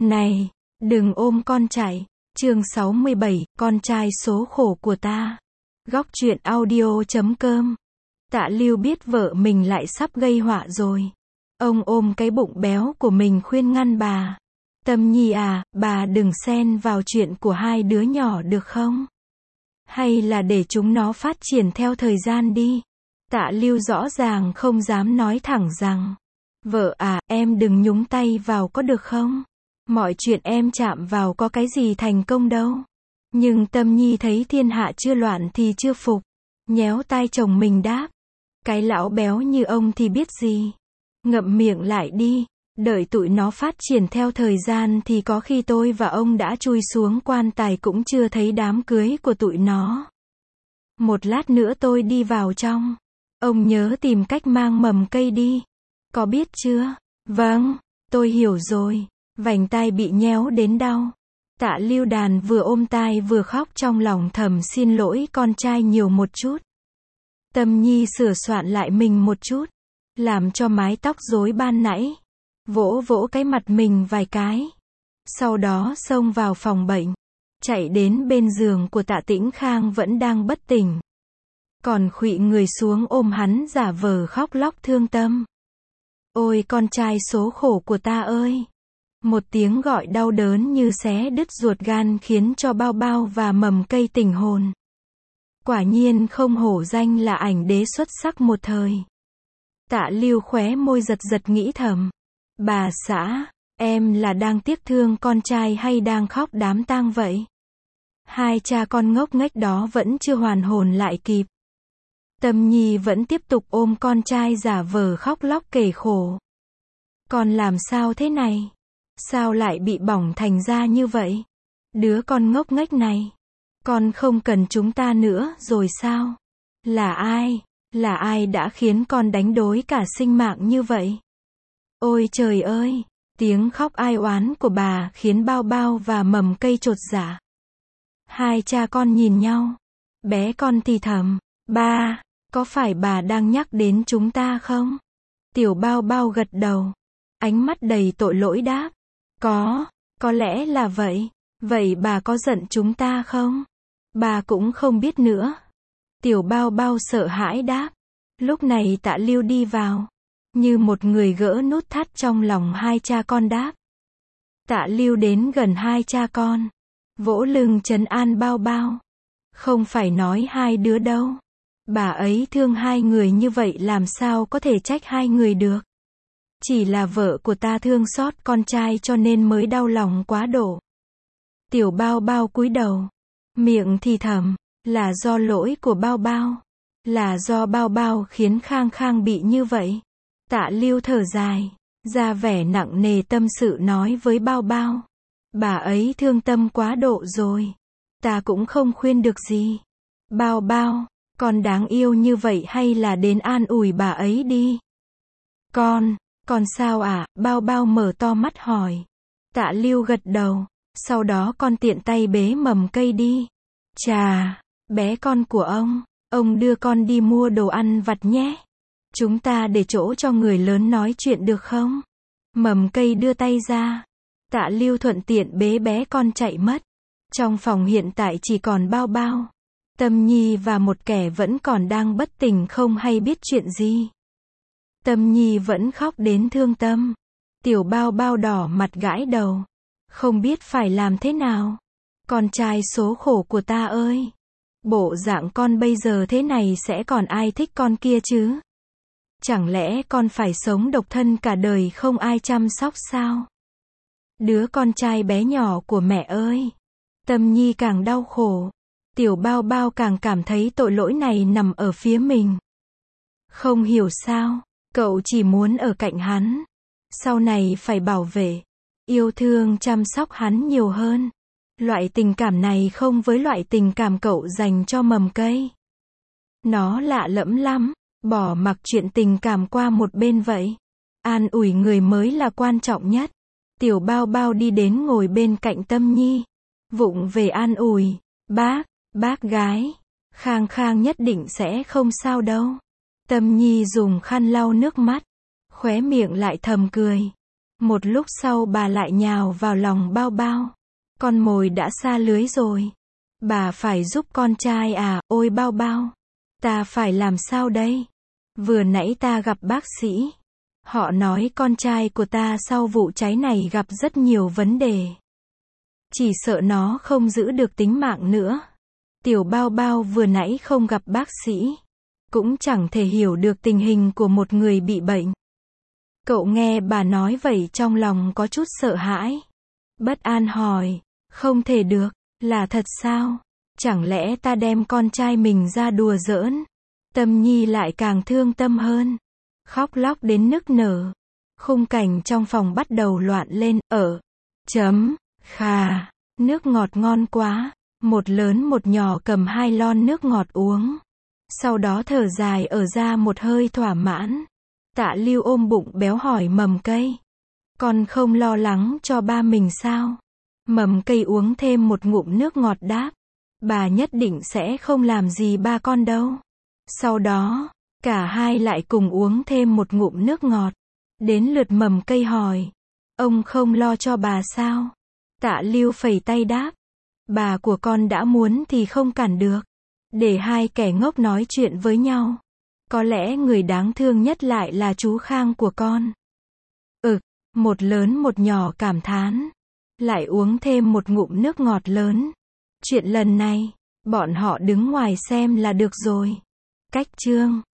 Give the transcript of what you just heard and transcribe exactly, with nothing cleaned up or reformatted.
Này, đừng ôm con chạy. Chương sáu mươi bảy, con trai số khổ của ta. Góc truyện audio chấm com. Tạ Lưu biết vợ mình lại sắp gây họa rồi. Ông ôm cái bụng béo của mình khuyên ngăn bà. Tâm Nhi à, bà đừng xen vào chuyện của hai đứa nhỏ được không? Hay là để chúng nó phát triển theo thời gian đi. Tạ Lưu rõ ràng không dám nói thẳng rằng, vợ à, em đừng nhúng tay vào có được không? Mọi chuyện em chạm vào có cái gì thành công đâu. Nhưng Tâm Nhi thấy thiên hạ chưa loạn thì chưa phục. Nhéo tai chồng mình đáp. Cái lão béo như ông thì biết gì. Ngậm miệng lại đi. Đợi tụi nó phát triển theo thời gian thì có khi tôi và ông đã chui xuống quan tài cũng chưa thấy đám cưới của tụi nó. Một lát nữa tôi đi vào trong. Ông nhớ tìm cách mang mầm cây đi. Có biết chưa? Vâng, tôi hiểu rồi. Vành tai bị nhéo đến đau. Tạ Lưu Đàn vừa ôm tai vừa khóc trong lòng thầm xin lỗi con trai nhiều một chút. Tâm Nhi sửa soạn lại mình một chút. Làm cho mái tóc rối ban nãy. Vỗ vỗ cái mặt mình vài cái. Sau đó xông vào phòng bệnh. Chạy đến bên giường của Tạ Tĩnh Khang vẫn đang bất tỉnh. Còn khuỵu người xuống ôm hắn giả vờ khóc lóc thương tâm. Ôi con trai số khổ của ta ơi! Một tiếng gọi đau đớn như xé đứt ruột gan khiến cho Bao Bao và mầm cây tỉnh hồn. Quả nhiên không hổ danh là ảnh đế xuất sắc một thời. Tạ Lưu khóe môi giật giật nghĩ thầm. Bà xã, em là đang tiếc thương con trai hay đang khóc đám tang vậy? Hai cha con ngốc nghếch đó vẫn chưa hoàn hồn lại kịp. Tâm Nhi vẫn tiếp tục ôm con trai giả vờ khóc lóc kể khổ. Con làm sao thế này? Sao lại bị bỏng thành ra như vậy? Đứa con ngốc nghếch này. Con không cần chúng ta nữa rồi sao? Là ai? Là ai đã khiến con đánh đổi cả sinh mạng như vậy? Ôi trời ơi! Tiếng khóc ai oán của bà khiến Bao Bao và mầm cây chột dạ. Hai cha con nhìn nhau. Bé con thì thầm. Ba, có phải bà đang nhắc đến chúng ta không? Tiểu Bao Bao gật đầu. Ánh mắt đầy tội lỗi đáp. Có, có lẽ là vậy. Vậy bà có giận chúng ta không? Bà cũng không biết nữa. Tiểu Bao Bao sợ hãi đáp. Lúc này Tạ Lưu đi vào. Như một người gỡ nút thắt trong lòng hai cha con đáp. Tạ Lưu đến gần hai cha con. Vỗ lưng trấn an Bao Bao. Không phải nói hai đứa đâu. Bà ấy thương hai người như vậy làm sao có thể trách hai người được. Chỉ là vợ của ta thương xót con trai cho nên mới đau lòng quá độ. Tiểu Bao Bao cúi đầu. Miệng thì thầm. Là do lỗi của Bao Bao. Là do Bao Bao khiến Khang Khang bị như vậy. Tạ Lưu thở dài. Ra vẻ nặng nề tâm sự nói với Bao Bao. Bà ấy thương tâm quá độ rồi. Ta cũng không khuyên được gì. Bao Bao, con đáng yêu như vậy hay là đến an ủi bà ấy đi. Con, con sao ạ? À? Bao Bao mở to mắt hỏi. Tạ Lưu gật đầu. Sau đó con tiện tay bế mầm cây đi. Chà, bé con của ông, ông đưa con đi mua đồ ăn vặt nhé. Chúng ta để chỗ cho người lớn nói chuyện được không? Mầm cây đưa tay ra. Tạ Lưu thuận tiện bế bé con chạy mất. Trong phòng hiện tại chỉ còn Bao Bao, Tâm Nhi và một kẻ vẫn còn đang bất tỉnh không hay biết chuyện gì. Tâm Nhi vẫn khóc đến thương tâm. Tiểu Bao Bao đỏ mặt gãi đầu. Không biết phải làm thế nào. Con trai số khổ của ta ơi. Bộ dạng con bây giờ thế này sẽ còn ai thích con kia chứ? Chẳng lẽ con phải sống độc thân cả đời không ai chăm sóc sao? Đứa con trai bé nhỏ của mẹ ơi. Tâm Nhi càng đau khổ. Tiểu Bao Bao càng cảm thấy tội lỗi này nằm ở phía mình. Không hiểu sao, cậu chỉ muốn ở cạnh hắn. Sau này phải bảo vệ, yêu thương chăm sóc hắn nhiều hơn. Loại tình cảm này không với loại tình cảm cậu dành cho mầm cây. Nó lạ lẫm lắm, bỏ mặc chuyện tình cảm qua một bên vậy. An ủi người mới là quan trọng nhất. Tiểu Bao Bao đi đến ngồi bên cạnh Tâm Nhi. Vụng về an ủi. Bác, bác gái. Khang Khang nhất định sẽ không sao đâu. Tâm Nhi dùng khăn lau nước mắt. Khóe miệng lại thầm cười. Một lúc sau bà lại nhào vào lòng Bao Bao. Con mồi đã xa lưới rồi. Bà phải giúp con trai à, ôi Bao Bao. Ta phải làm sao đây? Vừa nãy ta gặp bác sĩ. Họ nói con trai của ta sau vụ cháy này gặp rất nhiều vấn đề. Chỉ sợ nó không giữ được tính mạng nữa. Tiểu Bao Bao vừa nãy không gặp bác sĩ. Cũng chẳng thể hiểu được tình hình của một người bị bệnh. Cậu nghe bà nói vậy trong lòng có chút sợ hãi. Bất an hỏi, không thể được, là thật sao? Chẳng lẽ ta đem con trai mình ra đùa giỡn? Tâm Nhi lại càng thương tâm hơn. Khóc lóc đến nức nở. Khung cảnh trong phòng bắt đầu loạn lên, ở. Chấm, khà, nước ngọt ngon quá. Một lớn một nhỏ cầm hai lon nước ngọt uống. Sau đó thở dài ở ra một hơi thỏa mãn. Tạ Lưu ôm bụng béo hỏi Mầm Cây. Con không lo lắng cho ba mình sao? Mầm Cây uống thêm một ngụm nước ngọt đáp. Bà nhất định sẽ không làm gì ba con đâu. Sau đó, cả hai lại cùng uống thêm một ngụm nước ngọt. Đến lượt Mầm Cây hỏi. Ông không lo cho bà sao? Tạ Lưu phẩy tay đáp. Bà của con đã muốn thì không cản được. Để hai kẻ ngốc nói chuyện với nhau. Có lẽ người đáng thương nhất lại là chú Khang của con. Ừ, một lớn một nhỏ cảm thán. Lại uống thêm một ngụm nước ngọt lớn. Chuyện lần này, bọn họ đứng ngoài xem là được rồi. Cách chương